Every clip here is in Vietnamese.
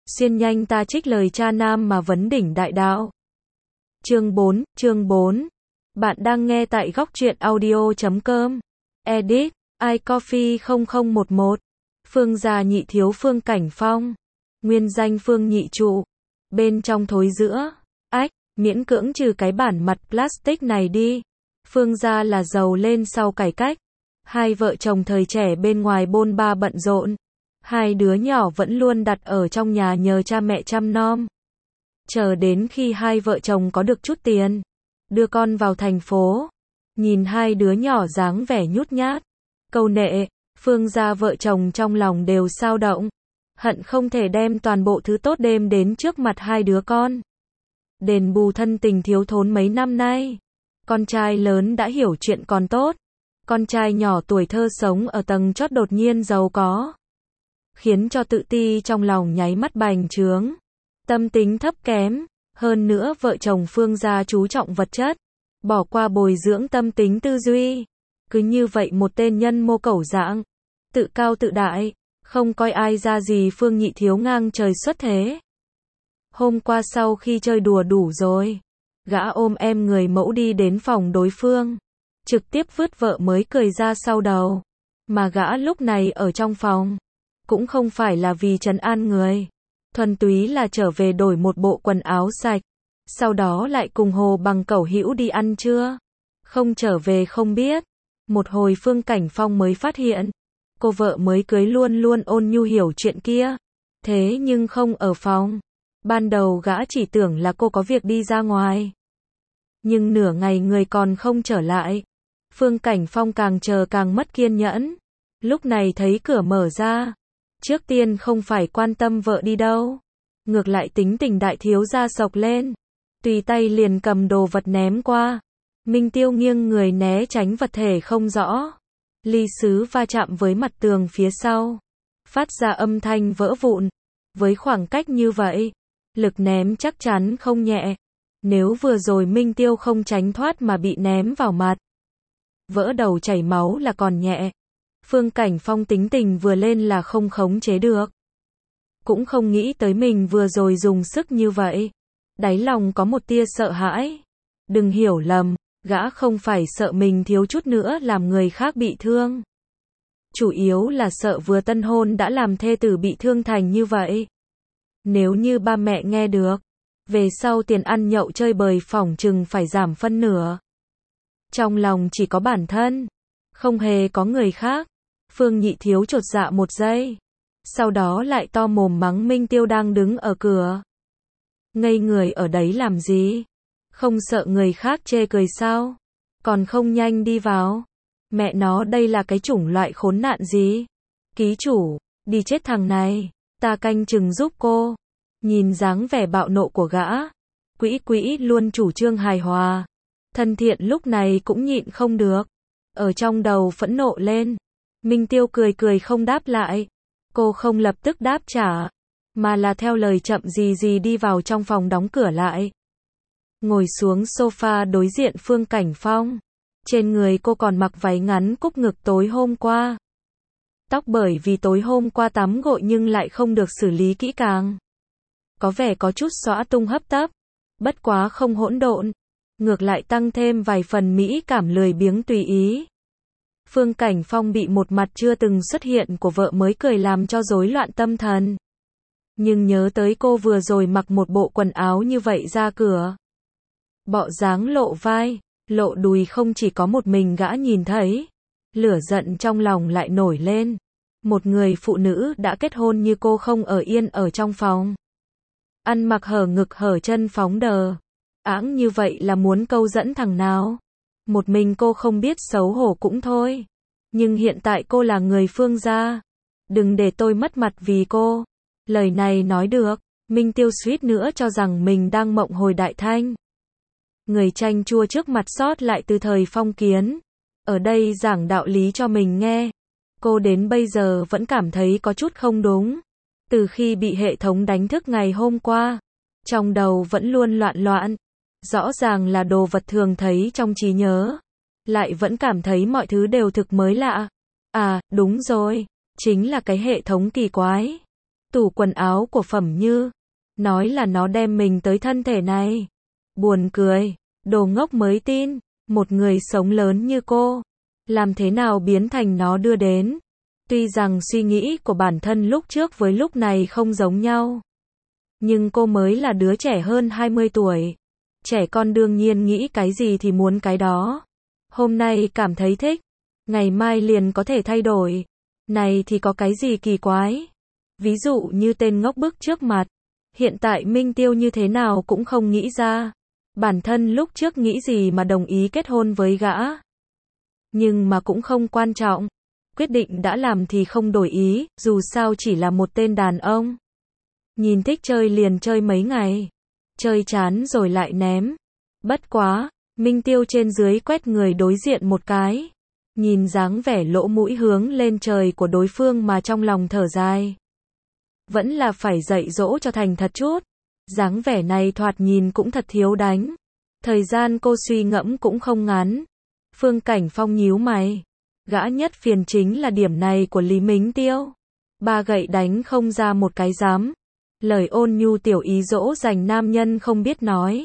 Xuyên nhanh ta trích lời cha nam mà vấn đỉnh đại đạo. Chương 4. Bạn đang nghe tại góc truyện audio.com. Edit, iCoffee 0011. Phương gia nhị thiếu Phương Cảnh Phong. Nguyên danh Phương Nhị Trụ. Bên trong thối giữa. Miễn cưỡng trừ cái bản mặt plastic này đi. Phương gia là giàu lên sau cải cách. Hai vợ chồng thời trẻ bên ngoài bôn ba bận rộn. Hai đứa nhỏ vẫn luôn đặt ở trong nhà nhờ cha mẹ chăm nom. Chờ đến khi hai vợ chồng có được chút tiền, đưa con vào thành phố. Nhìn hai đứa nhỏ dáng vẻ nhút nhát, câu nệ, Phương gia vợ chồng trong lòng đều xao động. Hận không thể đem toàn bộ thứ tốt đem đến trước mặt hai đứa con. Đền bù thân tình thiếu thốn mấy năm nay. Con trai lớn đã hiểu chuyện còn tốt. Con trai nhỏ tuổi thơ sống ở tầng chót đột nhiên giàu có. Khiến cho tự ti trong lòng nháy mắt bành trướng. Tâm tính thấp kém. Hơn nữa vợ chồng Phương gia chú trọng vật chất. Bỏ qua bồi dưỡng tâm tính tư duy. Cứ như vậy một tên nhân mô cẩu dạng. Tự cao tự đại. Không coi ai ra gì Phương Nhị thiếu ngang trời xuất thế. Hôm qua sau khi chơi đùa đủ rồi, gã ôm em người mẫu đi đến phòng đối phương. Trực tiếp vứt vợ mới cười ra sau đầu. Mà gã lúc này ở trong phòng. Cũng không phải là vì trấn an người. Thuần túy là trở về đổi một bộ quần áo sạch. Sau đó lại cùng Hồ Bằng Cẩu Hữu đi ăn trưa. Không trở về không biết. Một hồi Phương Cảnh Phong mới phát hiện. Cô vợ mới cưới luôn luôn ôn nhu hiểu chuyện kia. Thế nhưng không ở phòng. Ban đầu gã chỉ tưởng là cô có việc đi ra ngoài. Nhưng nửa ngày người còn không trở lại. Phương Cảnh Phong càng chờ càng mất kiên nhẫn. Lúc này thấy cửa mở ra. Trước tiên không phải quan tâm vợ đi đâu. Ngược lại tính tình đại thiếu gia sộc lên. Tùy tay liền cầm đồ vật ném qua. Minh Tiêu nghiêng người né tránh vật thể không rõ. Ly sứ va chạm với mặt tường phía sau. Phát ra âm thanh vỡ vụn. Với khoảng cách như vậy, lực ném chắc chắn không nhẹ. Nếu vừa rồi Minh Tiêu không tránh thoát mà bị ném vào mặt, vỡ đầu chảy máu là còn nhẹ. Phương Cảnh Phong tính tình vừa lên là không khống chế được. Cũng không nghĩ tới mình vừa rồi dùng sức như vậy. Đáy lòng có một tia sợ hãi. Đừng hiểu lầm, gã không phải sợ mình thiếu chút nữa làm người khác bị thương. Chủ yếu là sợ vừa tân hôn đã làm thê tử bị thương thành như vậy. Nếu như ba mẹ nghe được, về sau tiền ăn nhậu chơi bời phỏng chừng phải giảm phân nửa. Trong lòng chỉ có bản thân, không hề có người khác. Phương Nhị thiếu chột dạ một giây. Sau đó lại to mồm mắng Minh Tiêu đang đứng ở cửa. Ngây người ở đấy làm gì? Không sợ người khác chê cười sao? Còn không nhanh đi vào. Mẹ nó đây là cái chủng loại khốn nạn gì? Ký chủ, đi chết thằng này. Ta canh chừng giúp cô. Nhìn dáng vẻ bạo nộ của gã. Quỹ luôn chủ trương hài hòa. Thân thiện lúc này cũng nhịn không được. Ở trong đầu phẫn nộ lên. Minh Tiêu cười không đáp lại. Cô không lập tức đáp trả. Mà là theo lời chậm gì đi vào trong phòng đóng cửa lại. Ngồi xuống sofa đối diện Phương Cảnh Phong. Trên người cô còn mặc váy ngắn cúc ngực tối hôm qua. Tóc bởi vì tối hôm qua tắm gội nhưng lại không được xử lý kỹ càng. Có vẻ có chút xõa tung hấp tấp. Bất quá không hỗn độn. Ngược lại tăng thêm vài phần mỹ cảm lười biếng tùy ý. Phương Cảnh Phong bị một mặt chưa từng xuất hiện của vợ mới cười làm cho rối loạn tâm thần. Nhưng nhớ tới cô vừa rồi mặc một bộ quần áo như vậy ra cửa. Bọ dáng lộ vai, lộ đùi không chỉ có một mình gã nhìn thấy. Lửa giận trong lòng lại nổi lên. Một người phụ nữ đã kết hôn như cô không ở yên ở trong phòng. Ăn mặc hở ngực hở chân phóng đờ. Ẵng như vậy là muốn câu dẫn thằng nào? Một mình cô không biết xấu hổ cũng thôi. Nhưng hiện tại cô là người Phương gia. Đừng để tôi mất mặt vì cô. Lời này nói được, Minh Tiêu suýt nữa cho rằng mình đang mộng hồi đại thanh. Người chanh chua trước mặt sót lại từ thời phong kiến. Ở đây giảng đạo lý cho mình nghe. Cô đến bây giờ vẫn cảm thấy có chút không đúng. Từ khi bị hệ thống đánh thức ngày hôm qua, trong đầu vẫn luôn loạn. Rõ ràng là đồ vật thường thấy trong trí nhớ. Lại vẫn cảm thấy mọi thứ đều thực mới lạ. À, đúng rồi. Chính là cái hệ thống kỳ quái. Tủ quần áo của Phẩm Như. Nói là nó đem mình tới thân thể này. Buồn cười. Đồ ngốc mới tin. Một người sống lớn như cô. Làm thế nào biến thành nó đưa đến. Tuy rằng suy nghĩ của bản thân lúc trước với lúc này không giống nhau. Nhưng cô mới là đứa trẻ hơn 20 tuổi. Trẻ con đương nhiên nghĩ cái gì thì muốn cái đó. Hôm nay cảm thấy thích. Ngày mai liền có thể thay đổi. Này thì có cái gì kỳ quái. Ví dụ như tên ngốc bức trước mặt. Hiện tại Minh Tiêu như thế nào cũng không nghĩ ra. Bản thân lúc trước nghĩ gì mà đồng ý kết hôn với gã. Nhưng mà cũng không quan trọng. Quyết định đã làm thì không đổi ý, dù sao chỉ là một tên đàn ông. Nhìn thích chơi liền chơi mấy ngày. Chơi chán rồi lại ném. Bất quá, Minh Tiêu trên dưới quét người đối diện một cái. Nhìn dáng vẻ lỗ mũi hướng lên trời của đối phương mà trong lòng thở dài. Vẫn là phải dạy dỗ cho thành thật chút. Dáng vẻ này thoạt nhìn cũng thật thiếu đánh. Thời gian cô suy ngẫm cũng không ngắn. Phương Cảnh Phong nhíu mày. Gã nhất phiền chính là điểm này của Lý Mính Tiêu. Ba gậy đánh không ra một cái dám. Lời ôn nhu tiểu ý dỗ dành nam nhân không biết nói.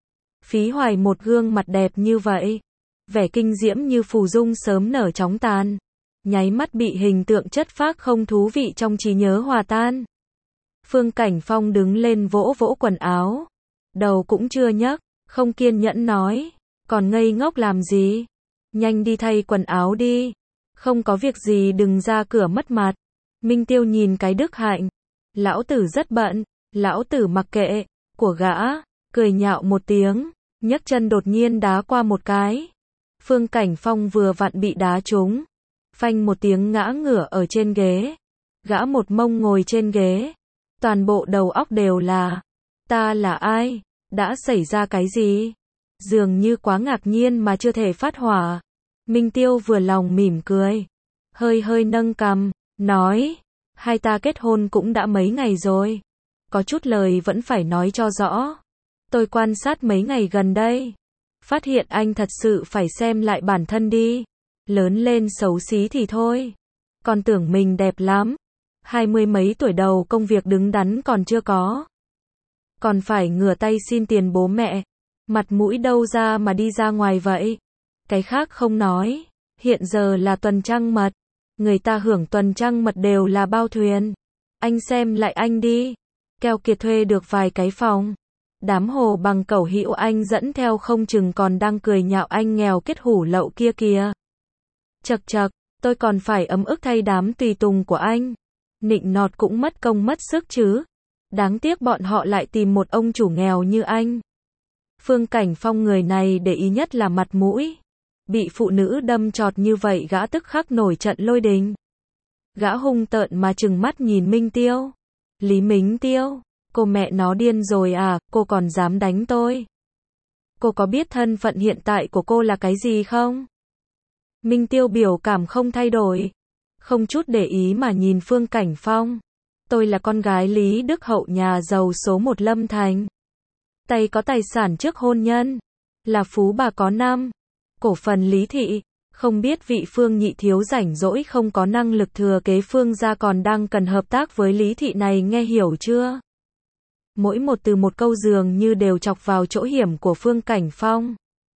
Phí hoài một gương mặt đẹp như vậy. Vẻ kinh diễm như phù dung sớm nở chóng tàn. Nháy mắt bị hình tượng chất phác không thú vị trong trí nhớ hòa tan. Phương Cảnh Phong đứng lên vỗ vỗ quần áo. Đầu cũng chưa nhấc, không kiên nhẫn nói. Còn ngây ngốc làm gì? Nhanh đi thay quần áo đi. Không có việc gì đừng ra cửa mất mặt. Minh Tiêu nhìn cái đức hạnh. Lão tử rất bận. Lão tử mặc kệ. Của gã. Cười nhạo một tiếng. Nhấc chân đột nhiên đá qua một cái. Phương Cảnh Phong vừa vặn bị đá trúng. Phanh một tiếng ngã ngửa ở trên ghế. Gã một mông ngồi trên ghế. Toàn bộ đầu óc đều là. Ta là ai? Đã xảy ra cái gì? Dường như quá ngạc nhiên mà chưa thể phát hỏa. Minh Tiêu vừa lòng mỉm cười. Hơi hơi nâng cằm. Nói. Hai ta kết hôn cũng đã mấy ngày rồi. Có chút lời vẫn phải nói cho rõ. Tôi quan sát mấy ngày gần đây. Phát hiện anh thật sự phải xem lại bản thân đi. Lớn lên xấu xí thì thôi. Còn tưởng mình đẹp lắm. 20 mấy tuổi đầu công việc đứng đắn còn chưa có. Còn phải ngửa tay xin tiền bố mẹ. Mặt mũi đâu ra mà đi ra ngoài vậy. Cái khác không nói. Hiện giờ là tuần trăng mật. Người ta hưởng tuần trăng mật đều là bao thuyền. Anh xem lại anh đi. Keo kiệt thuê được vài cái phòng. Đám hồ bằng cẩu hữu anh dẫn theo không chừng còn đang cười nhạo anh nghèo kết hủ lậu kia kìa. Chậc chậc, tôi còn phải ấm ức thay đám tùy tùng của anh. Nịnh nọt cũng mất công mất sức chứ. Đáng tiếc bọn họ lại tìm một ông chủ nghèo như anh. Phương Cảnh Phong người này để ý nhất là mặt mũi. Bị phụ nữ đâm chọt như vậy gã tức khắc nổi trận lôi đình. Gã hung tợn mà trừng mắt nhìn Minh Tiêu. Lý Mính Tiêu, cô mẹ nó điên rồi à, cô còn dám đánh tôi. Cô có biết thân phận hiện tại của cô là cái gì không? Minh Tiêu biểu cảm không thay đổi. Không chút để ý mà nhìn Phương Cảnh Phong. Tôi là con gái Lý Đức Hậu nhà giàu số 1 Lâm Thành. Tay có tài sản trước hôn nhân. Là phú bà có năm. Cổ phần Lý Thị. Không biết vị Phương nhị thiếu rảnh rỗi không có năng lực thừa kế Phương gia còn đang cần hợp tác với Lý Thị này nghe hiểu chưa? Mỗi một từ một câu dường như đều chọc vào chỗ hiểm của Phương Cảnh Phong.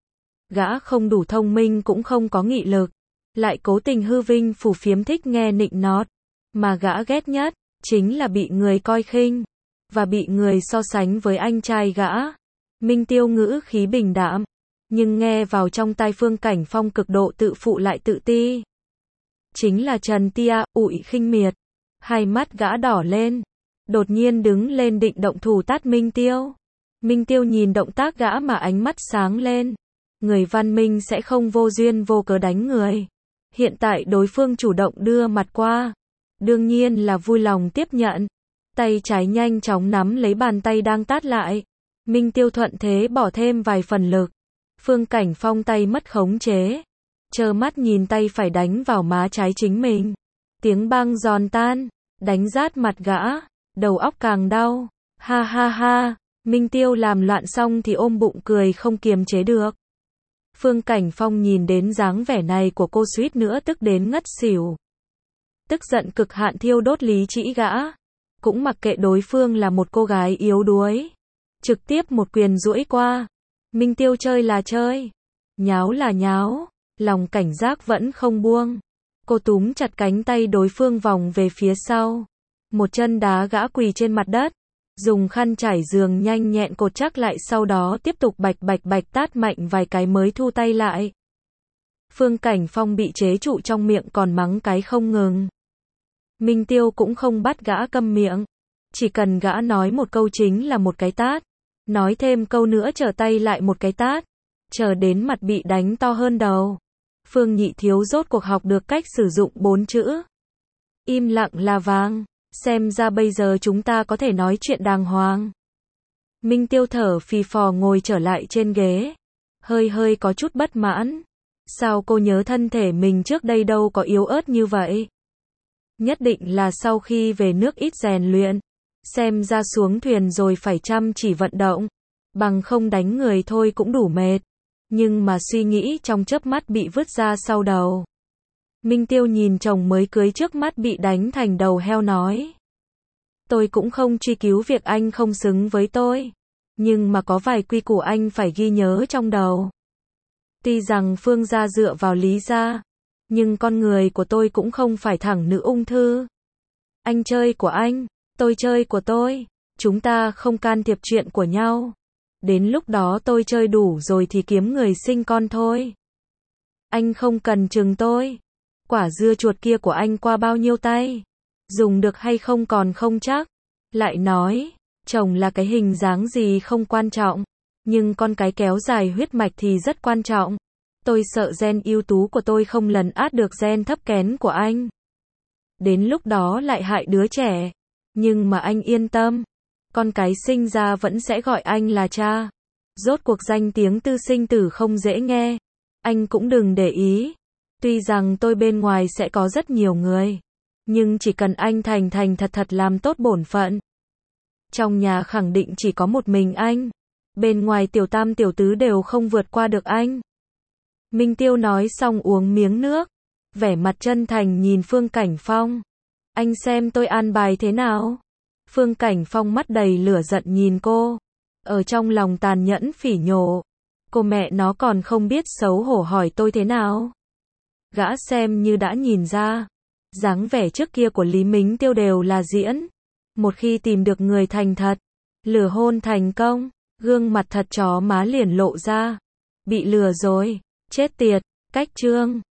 Gã không đủ thông minh cũng không có nghị lực. Lại cố tình hư vinh phù phiếm thích nghe nịnh nọt. Mà gã ghét nhất, chính là bị người coi khinh. Và bị người so sánh với anh trai gã. Minh Tiêu ngữ khí bình đạm. Nhưng nghe vào trong tai Phương Cảnh Phong cực độ tự phụ lại tự ti. Chính là Trần Tia, ụi khinh miệt. Hai mắt gã đỏ lên. Đột nhiên đứng lên định động thủ tát Minh Tiêu. Minh Tiêu nhìn động tác gã mà ánh mắt sáng lên. Người văn minh sẽ không vô duyên vô cớ đánh người. Hiện tại đối phương chủ động đưa mặt qua. Đương nhiên là vui lòng tiếp nhận. Tay trái nhanh chóng nắm lấy bàn tay đang tát lại. Minh Tiêu thuận thế bỏ thêm vài phần lực. Phương Cảnh Phong tay mất khống chế. Trơ mắt nhìn tay phải đánh vào má trái chính mình. Tiếng băng giòn tan. Đánh rát mặt gã. Đầu óc càng đau. Ha ha ha. Minh Tiêu làm loạn xong thì ôm bụng cười không kiềm chế được. Phương Cảnh Phong nhìn đến dáng vẻ này của cô suýt nữa tức đến ngất xỉu. Tức giận cực hạn thiêu đốt lý trí gã. cũng mặc kệ đối phương là một cô gái yếu đuối. Trực tiếp một quyền duỗi qua. Minh Tiêu chơi là chơi, nháo là nháo, lòng cảnh giác vẫn không buông. Cô túm chặt cánh tay đối phương vòng về phía sau. Một chân đá gã quỳ trên mặt đất. Dùng khăn trải giường nhanh nhẹn cột chắc lại, sau đó tiếp tục bạch bạch bạch tát mạnh vài cái mới thu tay lại. Phương Cảnh Phong bị chế trụ trong miệng còn mắng cái không ngừng. Minh Tiêu cũng không bắt gã câm miệng. Chỉ cần gã nói một câu chính là một cái tát. Nói thêm câu nữa trở tay lại một cái tát. Chờ đến mặt bị đánh to hơn đầu. Phương Nhị Thiếu rốt cuộc học được cách sử dụng 4 chữ. Im lặng là vàng. Xem ra bây giờ chúng ta có thể nói chuyện đàng hoàng. Minh Tiêu thở phì phò ngồi trở lại trên ghế. Hơi có chút bất mãn. Sao cô nhớ thân thể mình trước đây đâu có yếu ớt như vậy? Nhất định là sau khi về nước ít rèn luyện. Xem ra xuống thuyền rồi phải chăm chỉ vận động. Bằng không đánh người thôi cũng đủ mệt. Nhưng mà suy nghĩ trong chớp mắt bị vứt ra sau đầu. Minh Tiêu nhìn chồng mới cưới trước mắt bị đánh thành đầu heo nói. Tôi cũng không truy cứu việc anh không xứng với tôi. Nhưng mà có vài quy củ anh phải ghi nhớ trong đầu. Tuy rằng Phương gia dựa vào Lý gia. Nhưng con người của tôi cũng không phải thẳng nữ ung thư. Anh chơi của anh, tôi chơi của tôi. Chúng ta không can thiệp chuyện của nhau. Đến lúc đó tôi chơi đủ rồi thì kiếm người sinh con thôi. Anh không cần chừng tôi. Quả dưa chuột kia của anh qua bao nhiêu tay? Dùng được hay không còn không chắc. Lại nói, chồng là cái hình dáng gì không quan trọng. Nhưng con cái kéo dài huyết mạch thì rất quan trọng. Tôi sợ gen ưu tú của tôi không lấn át được gen thấp kén của anh. Đến lúc đó lại hại đứa trẻ. Nhưng mà anh yên tâm. Con cái sinh ra vẫn sẽ gọi anh là cha. Rốt cuộc danh tiếng tư sinh tử không dễ nghe. Anh cũng đừng để ý. Tuy rằng tôi bên ngoài sẽ có rất nhiều người. Nhưng chỉ cần anh thành thành thật thật làm tốt bổn phận. Trong nhà khẳng định chỉ có một mình anh. Bên ngoài tiểu tam tiểu tứ đều không vượt qua được anh. Minh Tiêu nói xong uống miếng nước. Vẻ mặt chân thành nhìn Phương Cảnh Phong. Anh xem tôi an bài thế nào? Phương Cảnh Phong mắt đầy lửa giận nhìn cô. Ở trong lòng tàn nhẫn phỉ nhổ. Cô mẹ nó còn không biết xấu hổ hỏi tôi thế nào? Gã xem như đã nhìn ra. Dáng vẻ trước kia của Lý Minh Tiêu đều là diễn. Một khi tìm được người thành thật. Lừa hôn thành công. Gương mặt thật chó má liền lộ ra. Bị lừa rồi. Chết tiệt. Cách chương.